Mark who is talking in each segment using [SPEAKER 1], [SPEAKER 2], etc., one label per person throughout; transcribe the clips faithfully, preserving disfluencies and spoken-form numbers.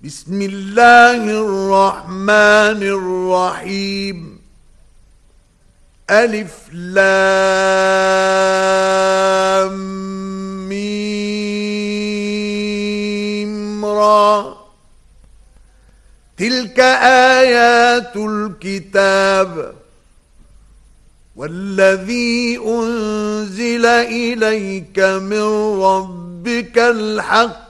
[SPEAKER 1] بسم الله الرحمن الرحيم. ألف لام ميم را. تلك آيات الكتاب والذي أنزل إليك من ربك الحق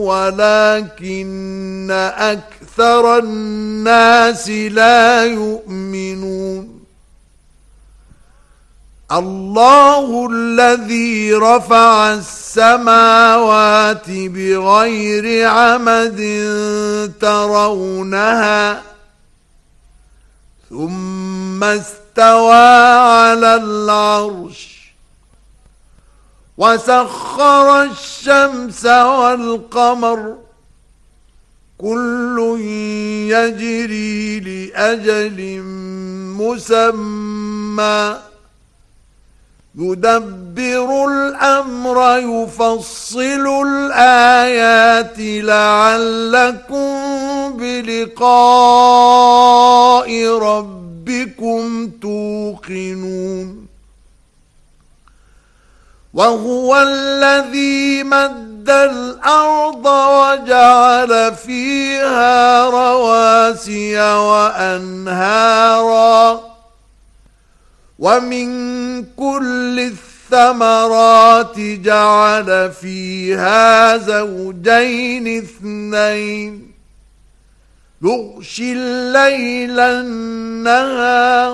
[SPEAKER 1] ولكن أكثر الناس لا يؤمنون. الله الذي رفع السماوات بغير عمد ترونها ثم استوى على العرش وسخر الشمس والقمر كل يجري لأجل مسمى يدبر الأمر يفصل الآيات لعلكم بلقاء ربكم توقنون. وهو الذي مد الأرض وجعل فيها رواسي وأنهارا ومن كل الثمرات جعل فيها زوجين اثنين يغشي الليل النهار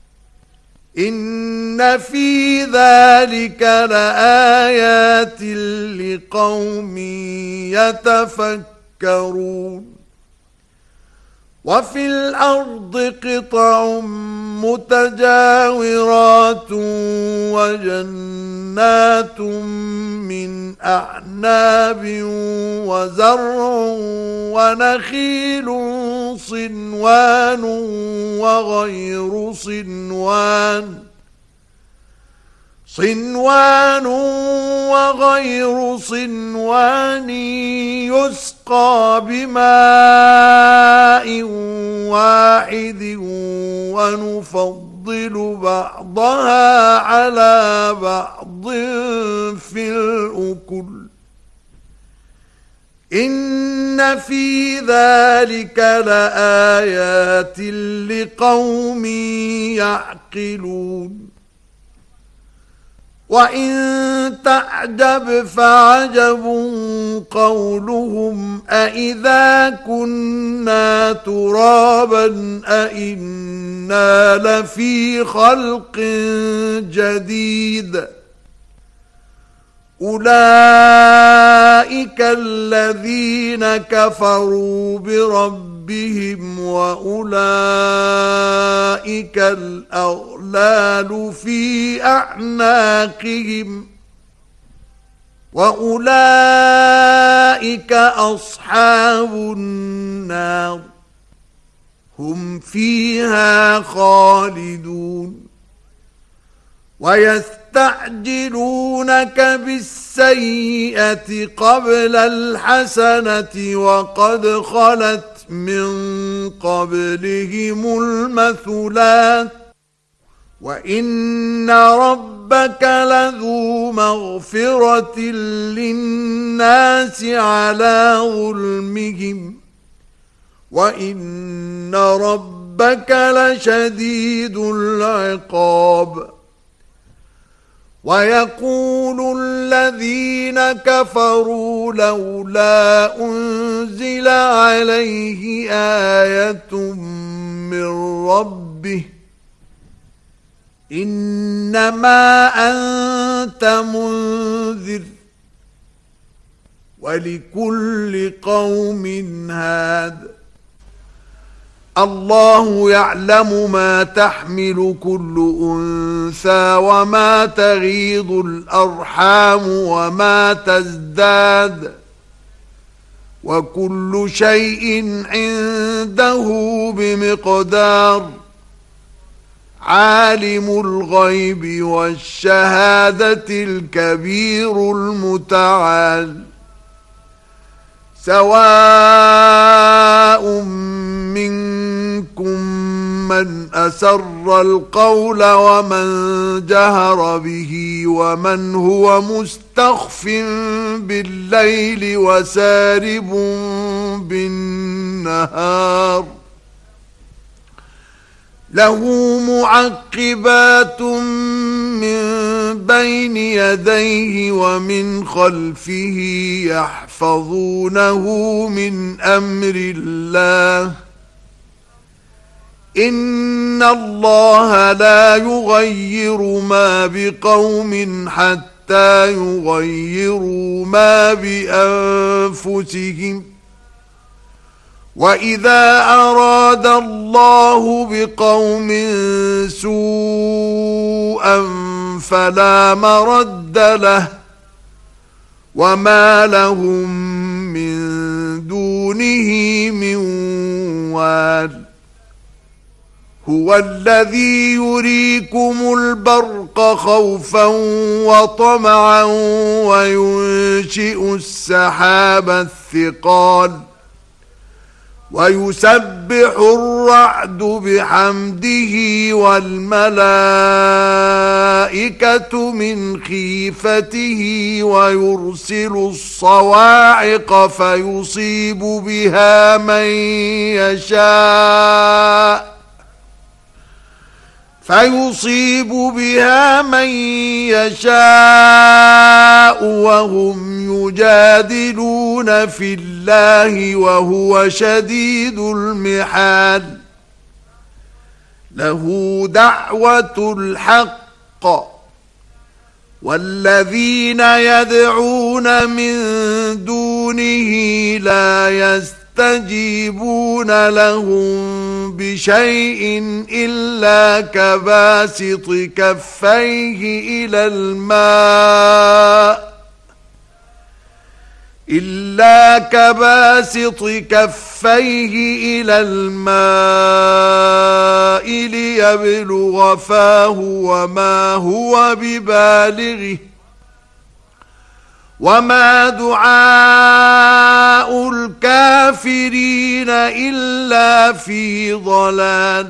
[SPEAKER 1] إن في ذلك لآيات لقوم يتفكرون. وفي الأرض قطع متجاورات وجنات من أعناب وزرع ونخيل صنوان وغير صنوان صنوان وغير صنوان يسقى بماء واحد ونفضل بعضها على بعض في الأكل إن في ذلك لآيات لقوم يعقلون. وإن تعجب فعجب قولهم أإذا كنا ترابا أإنا لفي خلق جديد أولئك الذين كفروا بربهم وأولئك الأغلال في أعناقهم وأولئك أصحاب النار هم فيها خالدون. ويستعجلونك بالسيئة قبل الحسنة وقد خلت من قبلهم المثلات وإن ربك لذو مغفرة للناس على ظلمهم وإن ربك لشديد العقاب. ويقول الذين كفروا لولا أنزل عليه آية من ربه إنما أنت منذر ولكل قوم هاد. الله يعلم ما تحمل كل أنثى وما تغيض الأرحام وما تزداد وكل شيء عنده بمقدار. عالم الغيب والشهادة الكبير المتعال. سواء من أسر القول ومن جهر به ومن هو مستخف بالليل وسارب بالنهار له معقبات من بين يديه ومن خلفه يحفظونه من أمر الله إن الله لا يغير ما بقوم حتى يغيروا ما بأنفسهم وإذا أراد الله بقوم سوءا فلا مرد له وما لهم من دونه من وال هو الذي يريكم البرق خوفا وطمعا وينشئ السحاب الثقال ويسبح الرعد بحمده والملائكة من خيفته ويرسل الصواعق فيصيب بها من يشاء فيصيب بها من يشاء وهم يجادلون في الله وهو شديد المحال له دعوة الحق والذين يدعون من دونه لا يستجيبون لهم بشيء إلا كباسط كفيه إلى الماء إلا كباسط كفيه إلى الماء ليبلغ فاه وما هو ببالغه وما دعاء الكافرين إلا في ضلال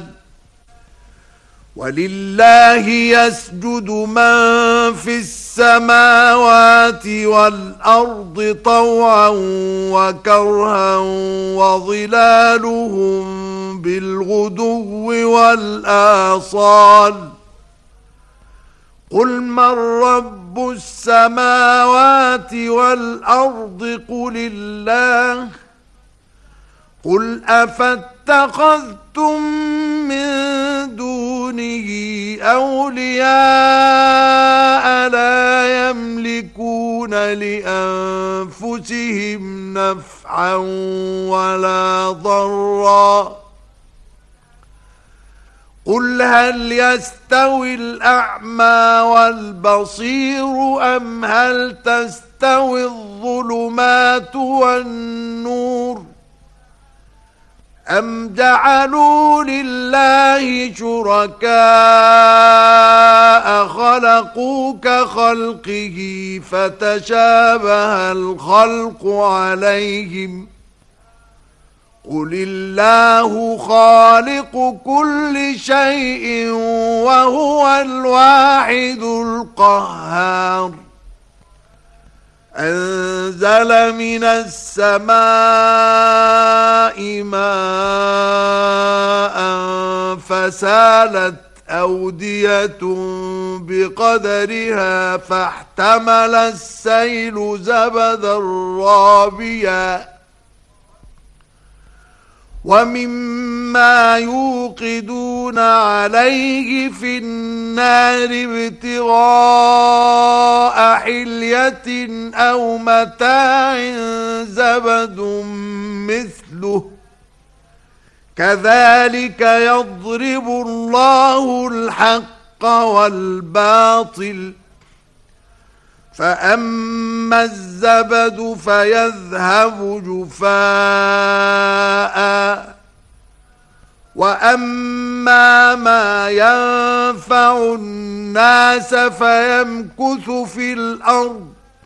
[SPEAKER 1] ولله يسجد من في السماوات والأرض طوعا وكرها وظلالهم بالغدو والآصال قل من رب السماوات والأرض قل الله قل أفاتخذتم من دونه أولياء لا يملكون لأنفسهم نفعا ولا ضرا قل هل يستوي الأعمى والبصير أم هل تستوي الظلمات والنور أم جعلوا لله شركاء خلقوا كخلقه فتشابه الخلق عليهم قل الله خالق كل شيء وهو الواحد القهار أنزل من السماء ماء فسالت أودية بقدرها فاحتمل السيل زبدا رابيا ومما يوقدون عليه في النار ابتغاء حلية أو متاع زبد مثله كذلك يضرب الله الحق والباطل فأما الزبد فيذهب جفاء وأما ما ينفع الناس فيمكث في الأرض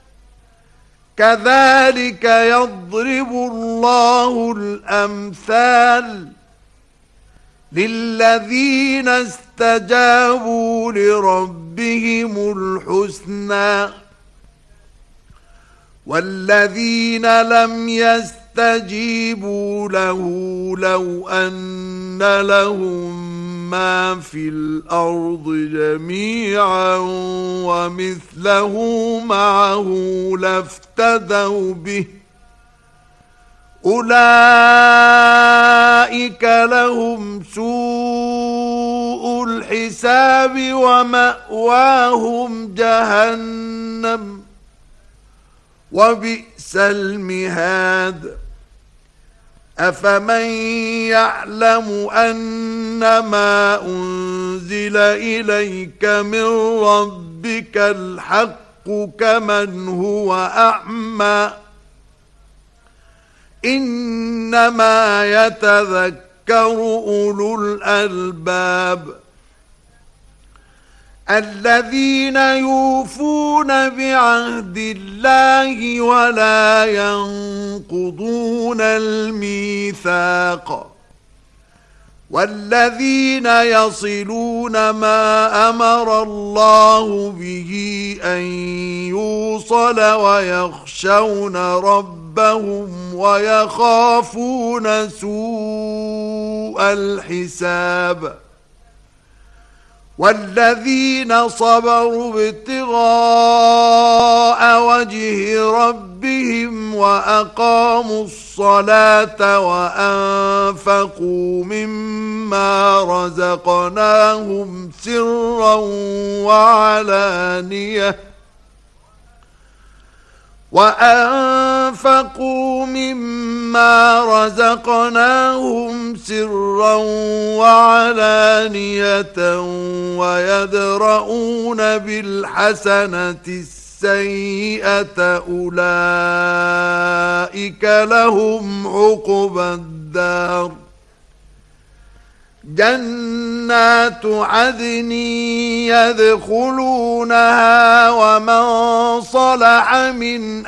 [SPEAKER 1] كذلك يضرب الله الأمثال للذين استجابوا لربهم الحسنى والذين لم يستجيبوا له لو أن لهم ما في الأرض جميعا ومثله معه لافتدوا به أولئك لهم سوء الحساب ومأواهم جهنم وبئس المهاد أفمن يعلم أنما أنزل إليك من ربك الحق كمن هو أعمى إنما يتذكر أولو الألباب الذين يوفون بعهد الله ولا ينقضون الميثاق والذين يصلون ما أمر الله به أن يوصل ويخشون ربهم ويخافون سوء الحساب والذين صبروا ابتغاء وجه ربهم وأقاموا الصلاة وأنفقوا مما رزقناهم سرا وعلانية وأنفقوا مما رزقناهم سرا وعلانية ويدرؤون بالحسنة السيئة أولئك لهم عقبى الدار جنات عدن يدخلونها ومن صلح من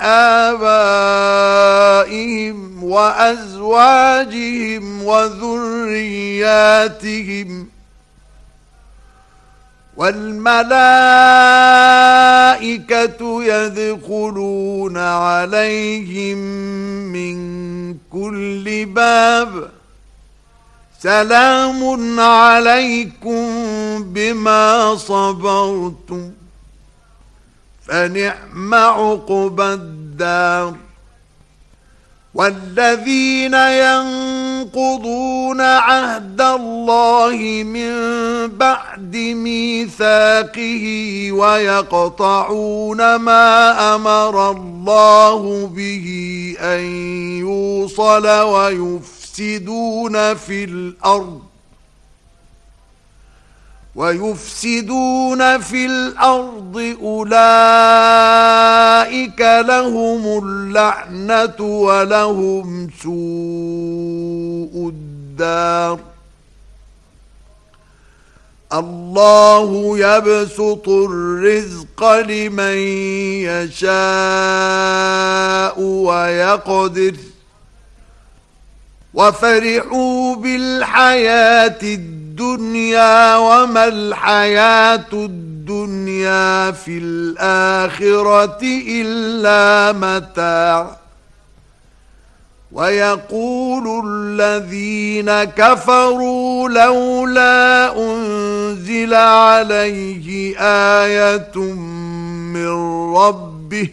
[SPEAKER 1] آبائهم وأزواجهم وذرياتهم والملائكة يدخلون عليهم من كل باب سلام عليكم بما صبرتم فنعم عقبى الدار والذين ينقضون عهد الله من بعد ميثاقه ويقطعون ما أمر الله به أن يوصل ويفسدون في الأرض ويفسدون في الأرض أولئك لهم اللعنة ولهم سوء الدار الله يبسط الرزق لمن يشاء ويقدر وفرحوا بالحياة الدنيا وما الحياة الدنيا في الآخرة إلا متاع ويقول الذين كفروا لولا أنزل عليه آية من ربه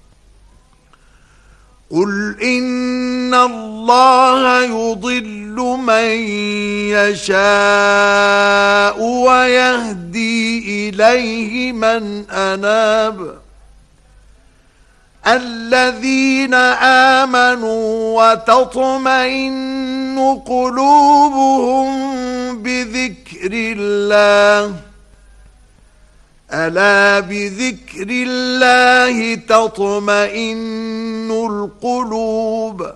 [SPEAKER 1] قل إن الله يضل من يشاء ويهدي إليه من أناب الذين آمنوا وتطمئن قلوبهم بذكر الله ألا بذكر الله تطمئن القلوب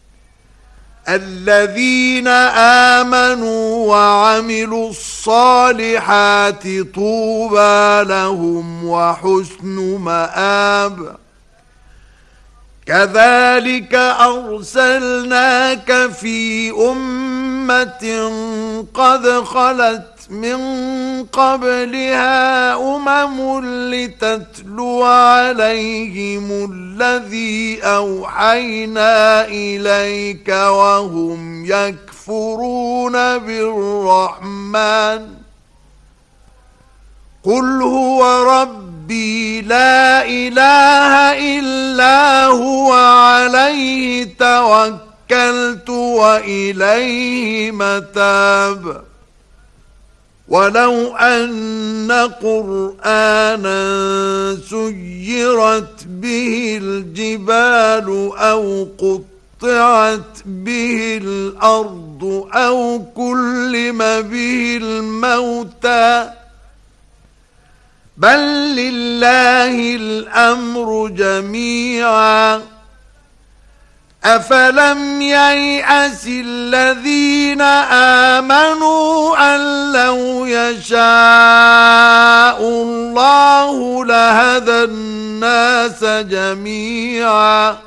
[SPEAKER 1] الذين آمنوا وعملوا الصالحات طوبى لهم وحسن مآب كذلك أرسلناك في أمة قد خلت من قبلها أمم لتتلو عليهم الذي أوحينا إليك وهم يكفرون بالرحمن قل هو ربي لا إله إلا هو عليه توكلت وإليه متاب ولو أن قرآنا سيرت به الجبال أو قطعت به الأرض أو كلم به الموتى بل لله الأمر جميعا أفلم ييأس الذين آمنوا أن لو يشاء الله لهدى الناس جميعا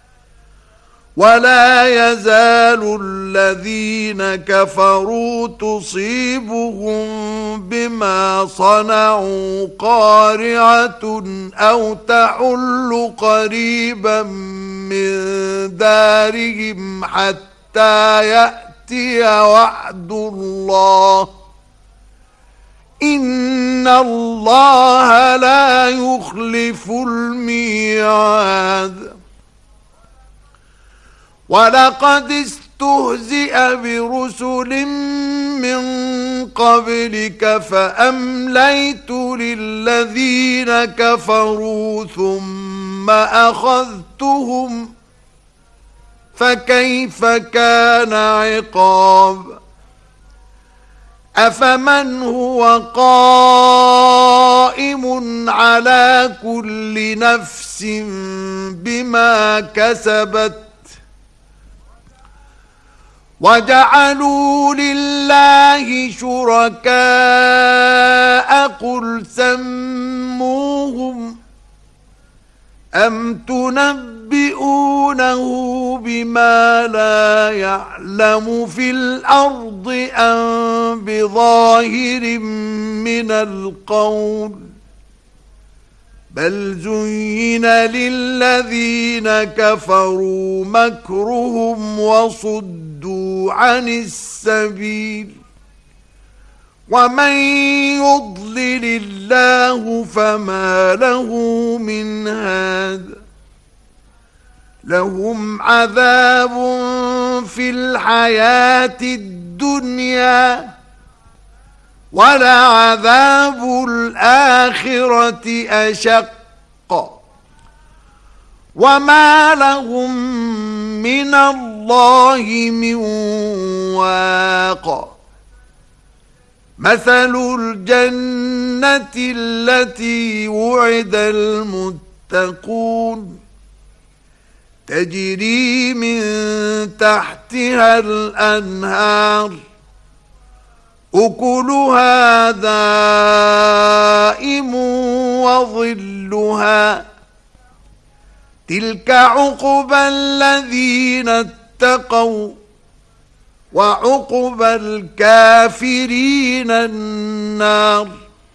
[SPEAKER 1] ولا يزال الذين كفروا تصيبهم بما صنعوا قارعة أو تحل قريبا من دارهم حتى يأتي وعد الله إن الله لا يخلف الميعاد ولقد استهزئ برسل من قبلك فأمليت للذين كفروا ثم أخذتهم فكيف كان عقاب أفمن هو قائم على كل نفس بما كسبت وجعلوا لله شركاء قل سموهم أم تنبئونه بما لا يعلم في الأرض أم بظاهر من القول بل زين للذين كفروا مكرهم وصدوا عن السبيل ومن يضلل الله فما له من هاد لهم عذاب في الحياة الدنيا ولعذاب الآخرة أشق وما لهم من الله من واق مثل الجنة التي وعد المتقون تجري من تحتها الأنهار أكلها دائم وظلها تلك عقبى الذين اتقوا وعقبى الكافرين النار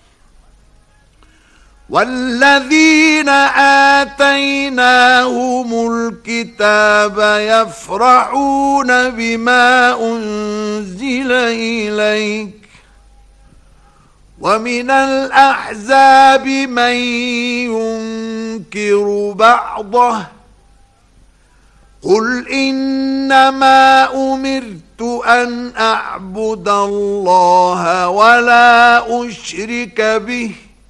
[SPEAKER 1] والذين آتيناهم الكتاب يفرحون بما أنزل إليك ومن الأحزاب من ينكر بعضه قل إنما أمرت أن أعبد الله ولا أشرك به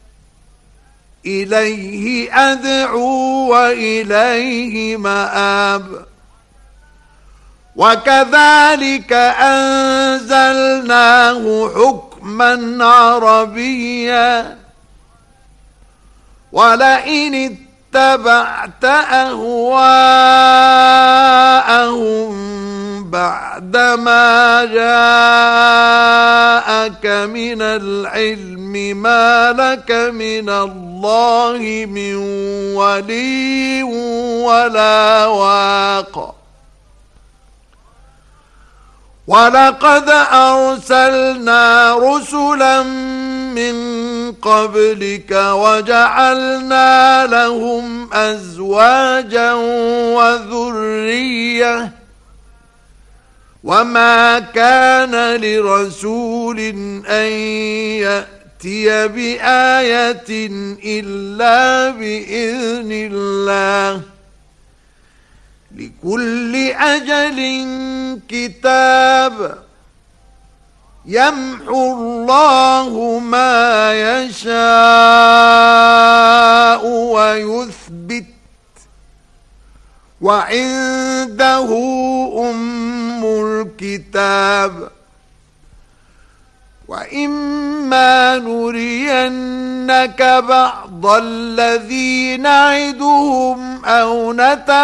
[SPEAKER 1] إليه أدعو وإليه مآب وكذلك أنزلناه حكما عربيا ولئن اتبعت أهواءهم بعدما جاءك من العلم ما لك من الله من ولي ولا واق ولقد أرسلنا رسلا من قبلك وجعلنا لهم أزواجا وذرية وما كان لرسول أن يأتي بآية إلا بإذن الله لكل أجل كتاب يمحو الله ما يشاء ويثبت وعنده أم الكتاب وإما نرينك بعض الذي نعدهم أو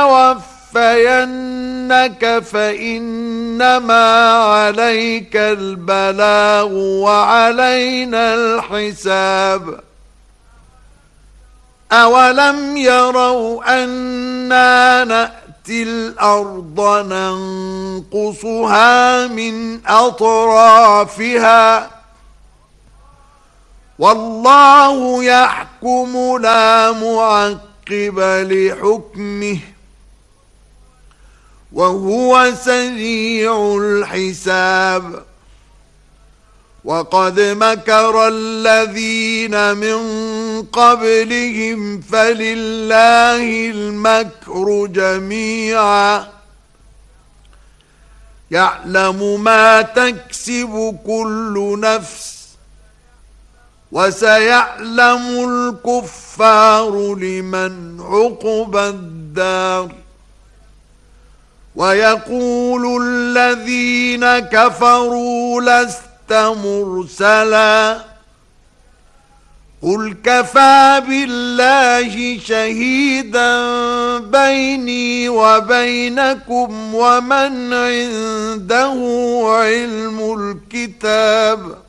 [SPEAKER 1] نتوفينك فإنما عليك البلاغ وعلينا الحساب أولم يروا أنا نأتي الأرض ننقصها من أطرافها والله يحكم لا معقب لحكمه وهو سريع الحساب وقد مكر الذين من قبلهم فلله المكر جميعا يعلم ما تكسب كل نفس وسيعلم الكفار لمن عقبى الدار ويقول الذين كفروا لست مرسلا قل كفى بالله شهيدا بيني وبينكم ومن عنده علم الكتاب